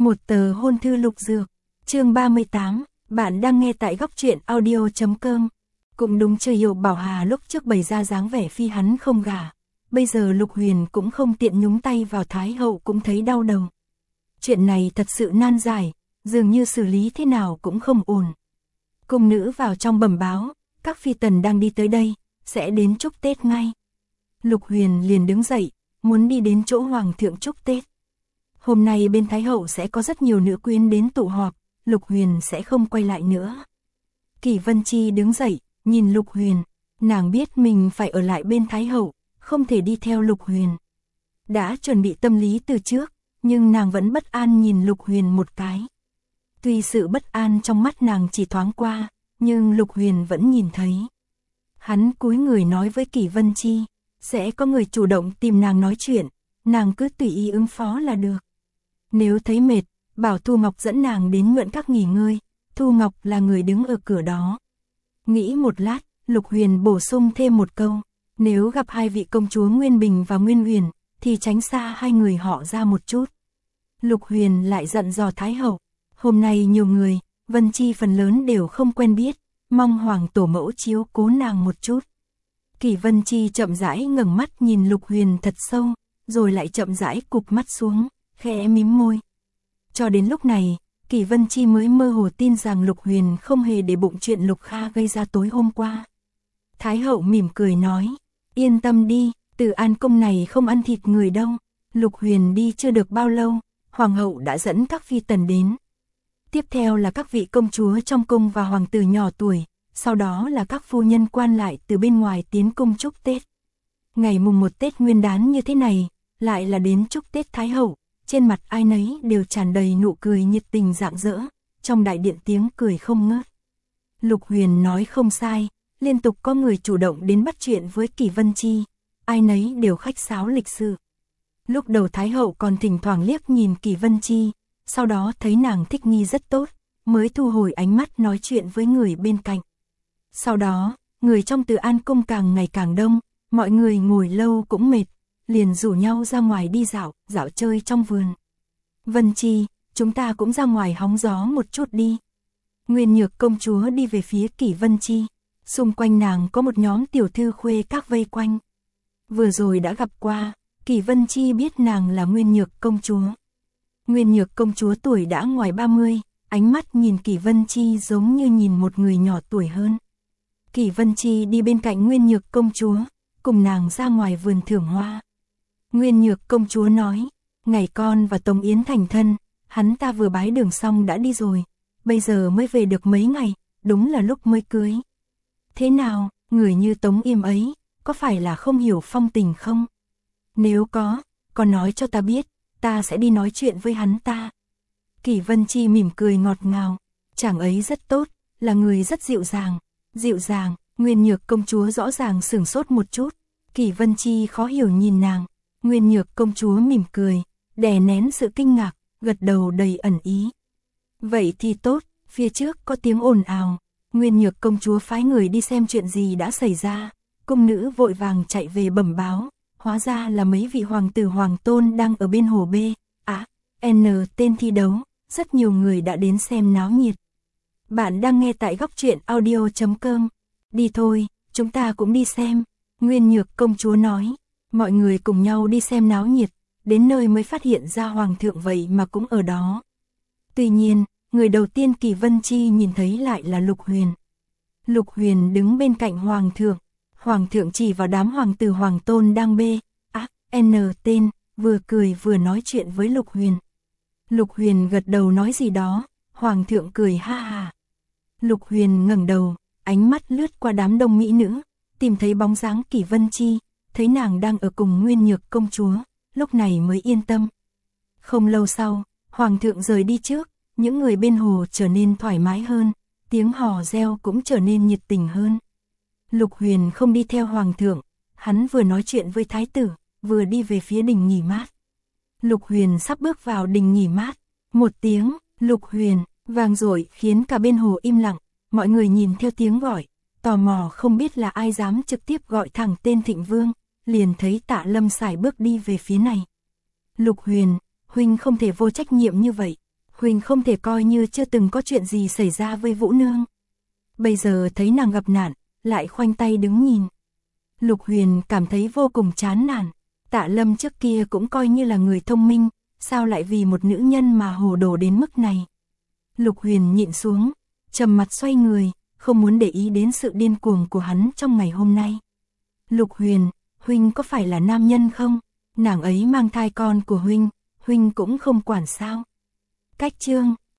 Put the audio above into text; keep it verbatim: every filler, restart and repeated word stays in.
Một tờ hôn thư Lục Dược, chương ba mươi tám, bạn đang nghe tại góc truyện audio chấm com. Cũng đúng trời Hiệu Bảo Hà lúc trước bày ra dáng vẻ phi hắn không gả, bây giờ Lục Huyền cũng không tiện nhúng tay vào, Thái hậu cũng thấy đau đầu. Chuyện này thật sự nan giải, dường như xử lý thế nào cũng không ổn. Cung nữ vào trong bẩm báo, các phi tần đang đi tới đây, sẽ đến chúc Tết ngay. Lục Huyền liền đứng dậy, muốn đi đến chỗ Hoàng thượng chúc Tết. Hôm nay bên Thái hậu sẽ có rất nhiều nữ quyến đến tụ họp, Lục Huyền sẽ không quay lại nữa. Kỷ Vân Chi đứng dậy, nhìn Lục Huyền, nàng biết mình phải ở lại bên Thái hậu, không thể đi theo Lục Huyền. Đã chuẩn bị tâm lý từ trước, nhưng nàng vẫn bất an nhìn Lục Huyền một cái. Tuy sự bất an trong mắt nàng chỉ thoáng qua, nhưng Lục Huyền vẫn nhìn thấy. Hắn cúi người nói với Kỷ Vân Chi, sẽ có người chủ động tìm nàng nói chuyện, nàng cứ tùy ý ứng phó là được. Nếu thấy mệt, bảo Thu Ngọc dẫn nàng đến Nhuận Các nghỉ ngơi, Thu Ngọc là người đứng ở cửa đó. Nghĩ một lát, Lục Huyền bổ sung thêm một câu, nếu gặp hai vị công chúa Nguyên Bình và Nguyên Huyền, thì tránh xa hai người họ ra một chút. Lục Huyền lại dặn dò Thái hậu, hôm nay nhiều người, Vân Chi phần lớn đều không quen biết, mong Hoàng tổ mẫu chiếu cố nàng một chút. Kỷ Vân Chi chậm rãi ngẩng mắt nhìn Lục Huyền thật sâu, rồi lại chậm rãi cụp mắt xuống, khẽ mím môi. Cho đến lúc này, Kỷ Vân Chi mới mơ hồ tin rằng Lục Huyền không hề để bụng chuyện Lục Kha gây ra tối hôm qua. Thái hậu mỉm cười nói, yên tâm đi, Từ An cung này không ăn thịt người đâu. Lục Huyền đi chưa được bao lâu, Hoàng hậu đã dẫn các phi tần đến. Tiếp theo là các vị công chúa trong cung và hoàng tử nhỏ tuổi, sau đó là các phu nhân quan lại từ bên ngoài tiến cung chúc Tết. Ngày mùng một Tết Nguyên đán như thế này, lại là đến chúc Tết Thái hậu, trên mặt ai nấy đều tràn đầy nụ cười nhiệt tình rạng rỡ, trong đại điện tiếng cười không ngớt. Lục Huyền nói không sai, liên tục có người chủ động đến bắt chuyện với Kỷ Vân Chi, ai nấy đều khách sáo lịch sự. Lúc đầu Thái hậu còn thỉnh thoảng liếc nhìn Kỷ Vân Chi, sau đó thấy nàng thích nghi rất tốt, mới thu hồi ánh mắt nói chuyện với người bên cạnh. Sau đó, người trong Từ An cung càng ngày càng đông, mọi người ngồi lâu cũng mệt, liền rủ nhau ra ngoài đi dạo, dạo chơi trong vườn. Vân Chi, chúng ta cũng ra ngoài hóng gió một chút đi. Nguyên Nhược công chúa đi về phía Kỷ Vân Chi, xung quanh nàng có một nhóm tiểu thư khuê các vây quanh. Vừa rồi đã gặp qua, Kỷ Vân Chi biết nàng là Nguyên Nhược công chúa. Nguyên Nhược công chúa tuổi đã ngoài ba mươi, ánh mắt nhìn Kỷ Vân Chi giống như nhìn một người nhỏ tuổi hơn. Kỷ Vân Chi đi bên cạnh Nguyên Nhược công chúa, cùng nàng ra ngoài vườn thưởng hoa. Nguyên Nhược công chúa nói, ngày con và Tống Yến thành thân, hắn ta vừa bái đường xong đã đi rồi, bây giờ mới về được mấy ngày, đúng là lúc mới cưới. Thế nào, người như Tống Yêm ấy, có phải là không hiểu phong tình không? Nếu có, con nói cho ta biết, ta sẽ đi nói chuyện với hắn ta. Kỷ Vân Chi mỉm cười ngọt ngào, chàng ấy rất tốt, là người rất dịu dàng. Dịu dàng, Nguyên Nhược công chúa rõ ràng sửng sốt một chút, Kỷ Vân Chi khó hiểu nhìn nàng. Nguyên Nhược công chúa mỉm cười, đè nén sự kinh ngạc, gật đầu đầy ẩn ý. Vậy thì tốt, phía trước có tiếng ồn ào, Nguyên Nhược công chúa phái người đi xem chuyện gì đã xảy ra. Cung nữ vội vàng chạy về bẩm báo, hóa ra là mấy vị hoàng tử hoàng tôn đang ở bên hồ B, á, N tên thi đấu, rất nhiều người đã đến xem náo nhiệt. Bạn đang nghe tại góc truyện audio chấm com. Đi thôi, chúng ta cũng đi xem. Nguyên Nhược công chúa nói. Mọi người cùng nhau đi xem náo nhiệt, đến nơi mới phát hiện ra Hoàng thượng vậy mà cũng ở đó. Tuy nhiên, người đầu tiên Kỷ Vân Chi nhìn thấy lại là Lục Huyền. Lục Huyền đứng bên cạnh Hoàng thượng. Hoàng thượng chỉ vào đám hoàng tử hoàng tôn đang bê, á, N tên, vừa cười vừa nói chuyện với Lục Huyền. Lục Huyền gật đầu nói gì đó, Hoàng thượng cười ha ha. Lục Huyền ngẩng đầu, ánh mắt lướt qua đám đông mỹ nữ, tìm thấy bóng dáng Kỷ Vân Chi, thấy nàng đang ở cùng Nguyên Nhược công chúa, lúc này mới yên tâm. Không lâu sau, Hoàng thượng rời đi trước, những người bên hồ trở nên thoải mái hơn, tiếng hò reo cũng trở nên nhiệt tình hơn. Lục Huyền không đi theo Hoàng thượng, hắn vừa nói chuyện với Thái tử, vừa đi về phía đình nghỉ mát. Lục Huyền sắp bước vào đình nghỉ mát, một tiếng, Lục Huyền, vang dội khiến cả bên hồ im lặng, mọi người nhìn theo tiếng gọi, tò mò không biết là ai dám trực tiếp gọi thẳng tên Thịnh Vương, liền thấy Tạ Lâm sải bước đi về phía này. Lục Huyền, huynh không thể vô trách nhiệm như vậy, Huynh không thể coi như chưa từng có chuyện gì xảy ra với Vũ Nương. Bây giờ thấy nàng gặp nạn, lại khoanh tay đứng nhìn. Lục Huyền cảm thấy vô cùng chán nản. Tạ Lâm trước kia cũng coi như là người thông minh, sao lại vì một nữ nhân mà hồ đồ đến mức này. Lục Huyền nhịn xuống, trầm mặt xoay người, không muốn để ý đến sự điên cuồng của hắn trong ngày hôm nay. Lục Huyền, Huynh có phải là nam nhân không? Nàng ấy mang thai con của Huynh, Huynh cũng không quản sao? Cách chương